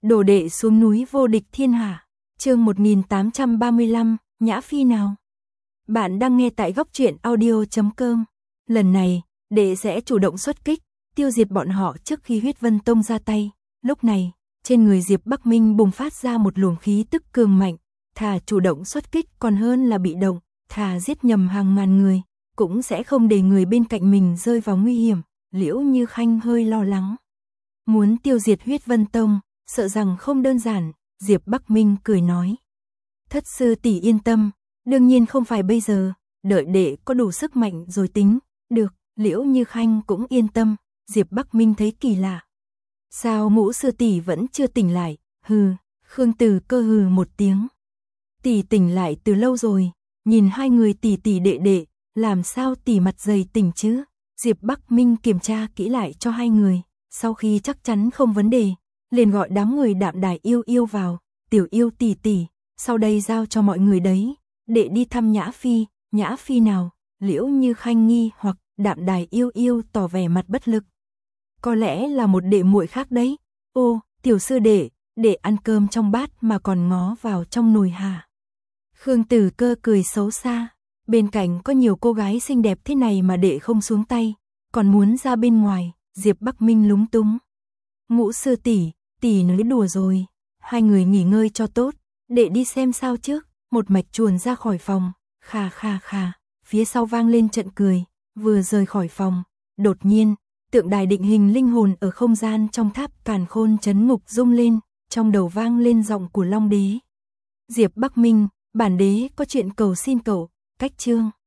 Đồ đệ xuống núi vô địch thiên hạ. Chương 1835, Nhã Phi nào. Bạn đang nghe tại góc truyện audio.com. Lần này, đệ sẽ chủ động xuất kích, tiêu diệt bọn họ trước khi Huyết Vân Tông ra tay. Lúc này, trên người Diệp Bắc Minh bùng phát ra một luồng khí tức cường mạnh, thà chủ động xuất kích còn hơn là bị động, thà giết nhầm hàng ngàn người, cũng sẽ không để người bên cạnh mình rơi vào nguy hiểm. Liễu Như Khanh hơi lo lắng. Muốn tiêu diệt Huyết Vân Tông, sợ rằng không đơn giản, Diệp Bắc Minh cười nói. Thất sư tỷ yên tâm, đương nhiên không phải bây giờ, đợi đệ có đủ sức mạnh rồi tính. Được, Liễu Như Khanh cũng yên tâm. Diệp Bắc Minh thấy kỳ lạ. Sao Ngũ sư tỷ vẫn chưa tỉnh lại? Hừ, Khương Từ Cơ hừ một tiếng. Tỷ tỉnh lại từ lâu rồi, nhìn hai người tỷ tỷ đệ đệ, làm sao tỷ mặt dày tỉnh chứ? Diệp Bắc Minh kiểm tra kỹ lại cho hai người, sau khi chắc chắn không vấn đề, liền gọi đám người Đạm Đài yêu yêu vào. Tiểu yêu tỷ tỷ, sau đây giao cho mọi người đấy, đệ đi thăm Nhã Phi nào? Liễu Như Khanh nghi hoặc, Đạm Đài yêu yêu tỏ vẻ mặt bất lực. Có lẽ là một đệ muội khác đấy. Ô, tiểu sư đệ ăn cơm trong bát mà còn ngó vào trong nồi hả? Khương Từ Cơ cười xấu xa, bên cạnh có nhiều cô gái xinh đẹp thế này mà đệ không xuống tay, còn muốn ra bên ngoài. Diệp Bắc Minh lúng túng. Ngũ sư tỷ nói đùa rồi, hai người nghỉ ngơi cho tốt, đệ đi xem sao trước. Một mạch chuồn ra khỏi phòng, khà khà khà, phía sau vang lên trận cười. Vừa rời khỏi phòng, đột nhiên, tượng đài định hình linh hồn ở không gian trong tháp Càn Khôn trấn ngục rung lên, trong đầu vang lên giọng của Long Đế. Diệp Bắc Minh, bản đế có chuyện cầu xin cậu. Cách chương